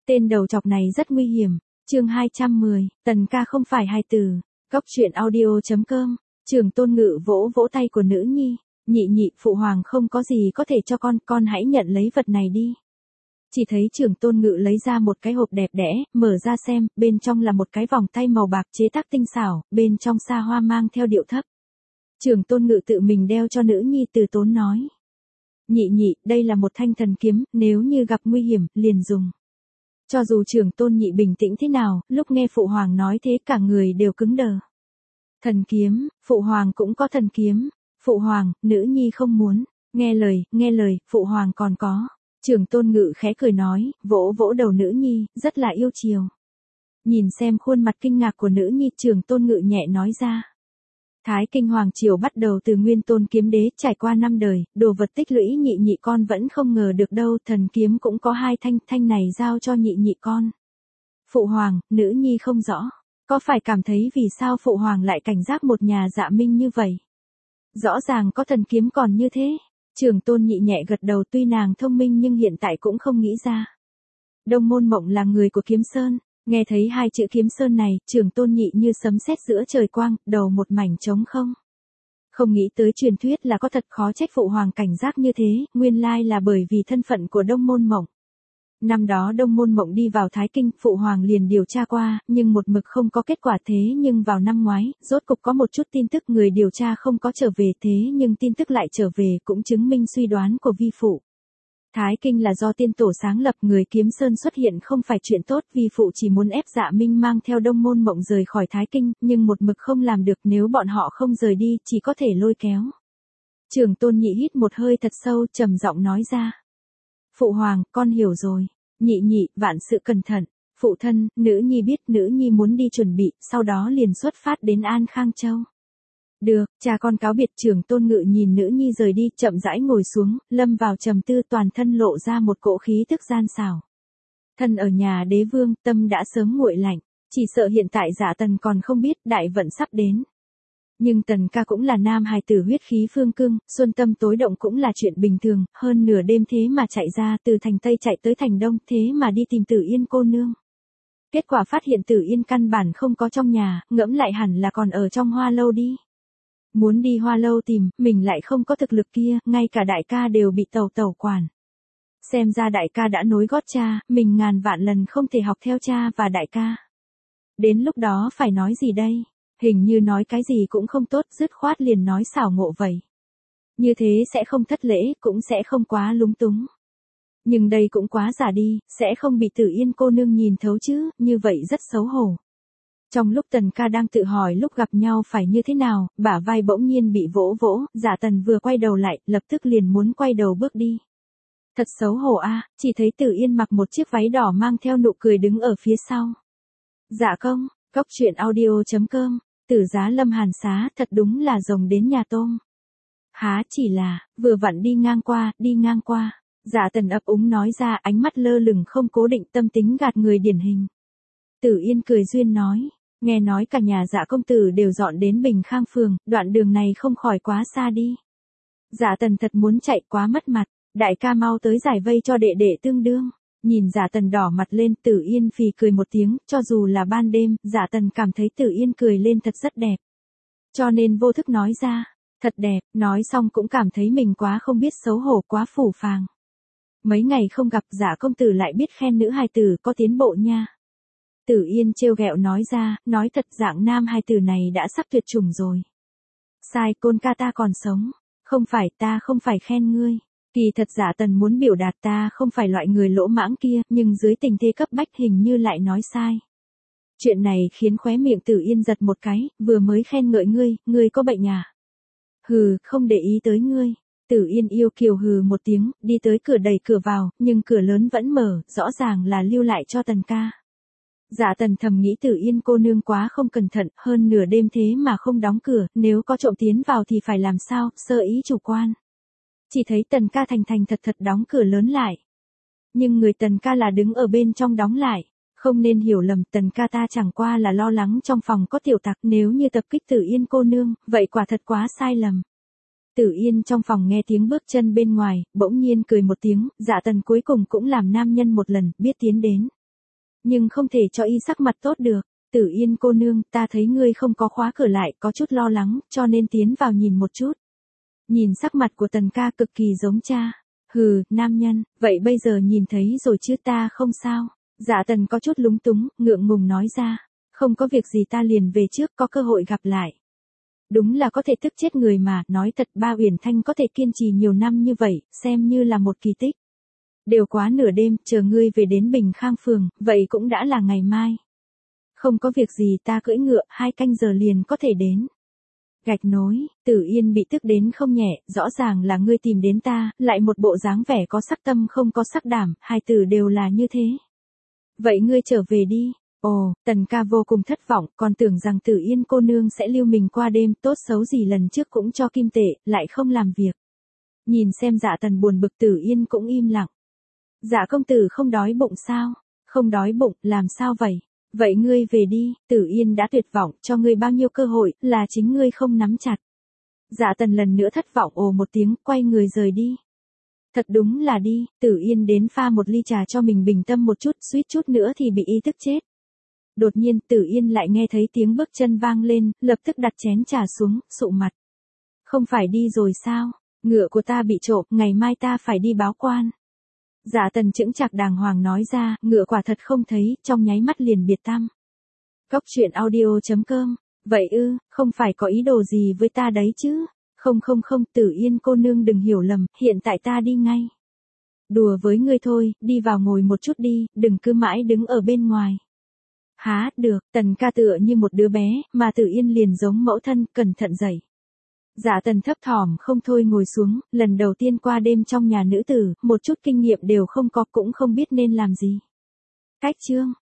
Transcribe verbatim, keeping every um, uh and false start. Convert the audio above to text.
Tên đầu chọc này rất nguy hiểm. Chương hai trăm mười, Tần ca không phải hài tử. Góc truyện audio chấm com. Trường Tôn Ngự vỗ vỗ tay của nữ nhi, nhị nhị, phụ hoàng không có gì có thể cho con, con hãy nhận lấy vật này đi. Chỉ thấy Trường Tôn Ngự lấy ra một cái hộp đẹp đẽ, mở ra xem, bên trong là một cái vòng tay màu bạc chế tác tinh xảo, bên trong sa hoa mang theo điệu thấp. Trường Tôn Ngự tự mình đeo cho nữ nhi, từ tốn nói. Nhị nhị, đây là một thanh thần kiếm, nếu như gặp nguy hiểm, liền dùng. Cho dù Trường Tôn nhị bình tĩnh thế nào, lúc nghe phụ hoàng nói thế cả người đều cứng đờ. Thần kiếm, phụ hoàng cũng có thần kiếm. Phụ hoàng, nữ nhi không muốn. Nghe lời, nghe lời, phụ hoàng còn có. Trường Tôn Ngự khẽ cười nói, vỗ vỗ đầu nữ nhi, rất là yêu chiều. Nhìn xem khuôn mặt kinh ngạc của nữ nhi, Trường Tôn Ngự nhẹ nói ra. Thái Kinh Hoàng Triều bắt đầu từ Nguyên Tôn Kiếm Đế, trải qua năm đời, đồ vật tích lũy nhị nhị con vẫn không ngờ được đâu, thần kiếm cũng có hai thanh, thanh này giao cho nhị nhị con. Phụ hoàng, nữ nhi không rõ, có phải cảm thấy vì sao phụ hoàng lại cảnh giác một nhà Dạ Minh như vậy? Rõ ràng có thần kiếm còn như thế. Trường Tôn nhị nhẹ gật đầu, tuy nàng thông minh nhưng hiện tại cũng không nghĩ ra. Đông Môn Mộng là người của Kiếm Sơn. Nghe thấy hai chữ Kiếm Sơn này, Trường Tôn nhị như sấm sét giữa trời quang, đầu một mảnh trống không. Không nghĩ tới truyền thuyết là có thật, khó trách phụ hoàng cảnh giác như thế, nguyên lai là bởi vì thân phận của Đông Môn Mộng. Năm đó Đông Môn Mộng đi vào Thái Kinh, phụ hoàng liền điều tra qua, nhưng một mực không có kết quả, thế nhưng vào năm ngoái, rốt cục có một chút tin tức, người điều tra không có trở về, thế nhưng tin tức lại trở về, cũng chứng minh suy đoán của vi phụ. Thái Kinh là do tiên tổ sáng lập, người Kiếm Sơn xuất hiện không phải chuyện tốt, vi phụ chỉ muốn ép Dạ Minh mang theo Đông Môn Mộng rời khỏi Thái Kinh, nhưng một mực không làm được, nếu bọn họ không rời đi, chỉ có thể lôi kéo. Trường Tôn nhị hít một hơi thật sâu, trầm giọng nói ra. Phụ hoàng, con hiểu rồi. Nhị nhị, vạn sự cẩn thận. Phụ thân, nữ nhi biết, nữ nhi muốn đi chuẩn bị, sau đó liền xuất phát đến An Khang Châu. Được, cha con cáo biệt. Trường Tôn Ngự nhìn nữ nhi rời đi, chậm rãi ngồi xuống, lâm vào trầm tư, toàn thân lộ ra một cỗ khí tức gian xảo. Thân ở nhà đế vương, tâm đã sớm nguội lạnh, chỉ sợ hiện tại Dạ Tần còn không biết, đại vận sắp đến. Nhưng Tần ca cũng là nam hài tử, huyết khí phương cương, xuân tâm tối động cũng là chuyện bình thường, hơn nửa đêm thế mà chạy ra, từ thành Tây chạy tới thành Đông, thế mà đi tìm Tử Yên cô nương. Kết quả phát hiện Tử Yên căn bản không có trong nhà, ngẫm lại hẳn là còn ở trong Hoa Lâu đi. Muốn đi Hoa Lâu tìm, mình lại không có thực lực kia, ngay cả đại ca đều bị tàu tàu quản. Xem ra đại ca đã nối gót cha, mình ngàn vạn lần không thể học theo cha và đại ca. Đến lúc đó phải nói gì đây? Hình như nói cái gì cũng không tốt, dứt khoát liền nói xảo ngộ vậy. Như thế sẽ không thất lễ, cũng sẽ không quá lúng túng. Nhưng đây cũng quá giả đi, sẽ không bị Tử Yên cô nương nhìn thấu chứ, như vậy rất xấu hổ. Trong lúc Tần ca đang tự hỏi lúc gặp nhau phải như thế nào, bả vai bỗng nhiên bị vỗ vỗ, Dạ Tần vừa quay đầu lại, lập tức liền muốn quay đầu bước đi. Thật xấu hổ a, chỉ thấy Tử Yên mặc một chiếc váy đỏ mang theo nụ cười đứng ở phía sau. Dạ công, góc truyện audio chấm com. Tử Giá Lâm Hàn Xá, thật đúng là rồng đến nhà tôm. Há chỉ là, vừa vặn đi ngang qua, đi ngang qua. Dạ Tần ấp úng nói ra, ánh mắt lơ lửng không cố định, tâm tính gạt người điển hình. Tử Yên cười duyên nói, nghe nói cả nhà Dạ công tử đều dọn đến Bình Khang phường, đoạn đường này không khỏi quá xa đi. Dạ Tần thật muốn chạy, quá mất mặt, đại ca mau tới giải vây cho đệ đệ tương đương. Nhìn Dạ Tần đỏ mặt lên, Tử Yên phì cười một tiếng, cho dù là ban đêm, Dạ Tần cảm thấy Tử Yên cười lên thật rất đẹp. Cho nên vô thức nói ra, thật đẹp, nói xong cũng cảm thấy mình quá không biết xấu hổ, quá phủ phàng. Mấy ngày không gặp, Dạ công tử lại biết khen nữ hài tử có tiến bộ nha. Tử Yên trêu ghẹo nói ra, nói thật, dạng nam hài tử này đã sắp tuyệt chủng rồi. Sai, Côn ca ta còn sống. Không phải, ta không phải khen ngươi. Kỳ thật Dạ Tần muốn biểu đạt ta không phải loại người lỗ mãng kia, nhưng dưới tình thế cấp bách hình như lại nói sai. Chuyện này khiến khóe miệng Tử Yên giật một cái, vừa mới khen ngợi ngươi, ngươi có bệnh à? Hừ, không để ý tới ngươi. Tử Yên yêu kiều hừ một tiếng, đi tới cửa, đẩy cửa vào, nhưng cửa lớn vẫn mở, rõ ràng là lưu lại cho Tần ca. Dạ Tần thầm nghĩ Tử Yên cô nương quá không cẩn thận, hơn nửa đêm thế mà không đóng cửa, nếu có trộm tiến vào thì phải làm sao, sơ ý chủ quan. Chỉ thấy Tần ca thành thành thật thật đóng cửa lớn lại. Nhưng người Tần ca là đứng ở bên trong đóng lại. Không nên hiểu lầm, Tần ca ta chẳng qua là lo lắng trong phòng có tiểu tặc, nếu như tập kích Tử Yên cô nương, vậy quả thật quá sai lầm. Tử Yên trong phòng nghe tiếng bước chân bên ngoài, bỗng nhiên cười một tiếng, Dạ Tần cuối cùng cũng làm nam nhân một lần, biết tiến đến. nhưng không thể cho y sắc mặt tốt được. Tử Yên cô nương, ta thấy ngươi không có khóa cửa lại, có chút lo lắng, cho nên tiến vào nhìn một chút. Nhìn sắc mặt của Tần ca cực kỳ giống cha. Hừ, nam nhân, vậy bây giờ nhìn thấy rồi chứ ta không sao. Dạ Tần có chút lúng túng, ngượng ngùng nói ra. Không có việc gì ta liền về trước, có cơ hội gặp lại. Đúng là có thể tức chết người mà, nói thật ba Uyển Thanh có thể kiên trì nhiều năm như vậy, xem như là một kỳ tích. Đều quá nửa đêm, chờ ngươi về đến Bình Khang phường, vậy cũng đã là ngày mai. Không có việc gì ta cưỡi ngựa, hai canh giờ liền có thể đến. Gạch nối, Tử Yên bị tức đến không nhẹ, rõ ràng là ngươi tìm đến ta, lại một bộ dáng vẻ có sắc tâm không có sắc đảm, hai từ đều là như thế. Vậy ngươi trở về đi. Ồ, Tần ca vô cùng thất vọng, còn tưởng rằng Tử Yên cô nương sẽ lưu mình qua đêm, tốt xấu gì lần trước cũng cho kim tệ, lại không làm việc. Nhìn xem Dạ Tần buồn bực, Tử Yên cũng im lặng. Dạ công tử không đói bụng sao? Không đói bụng, làm sao vậy? Vậy ngươi về đi, Tử Yên đã tuyệt vọng, cho ngươi bao nhiêu cơ hội, là chính ngươi không nắm chặt. Dạ Tần lần nữa thất vọng ồ một tiếng, quay người rời đi. Thật đúng là đi, Tử Yên đến pha một ly trà cho mình bình tâm một chút, suýt chút nữa thì bị ý tức chết. Đột nhiên, Tử Yên lại nghe thấy tiếng bước chân vang lên, lập tức đặt chén trà xuống, sụ mặt. Không phải đi rồi sao? Ngựa của ta bị trộm, ngày mai ta phải đi báo quan. Dạ Tần chững chạc đàng hoàng nói ra, ngựa quả thật không thấy, trong nháy mắt liền biệt tăm. Cốc truyện audio chấm com, vậy ư, không phải có ý đồ gì với ta đấy chứ? Không không không, Tử Yên cô nương đừng hiểu lầm, hiện tại ta đi ngay. Đùa với ngươi thôi, đi vào ngồi một chút đi, đừng cứ mãi đứng ở bên ngoài. Há, được, Tần ca tựa như một đứa bé, mà Tử Yên liền giống mẫu thân, cẩn thận dậy. Dạ Tần thấp thỏm không thôi ngồi xuống, lần đầu tiên qua đêm trong nhà nữ tử, một chút kinh nghiệm đều không có, cũng không biết nên làm gì. Cách chương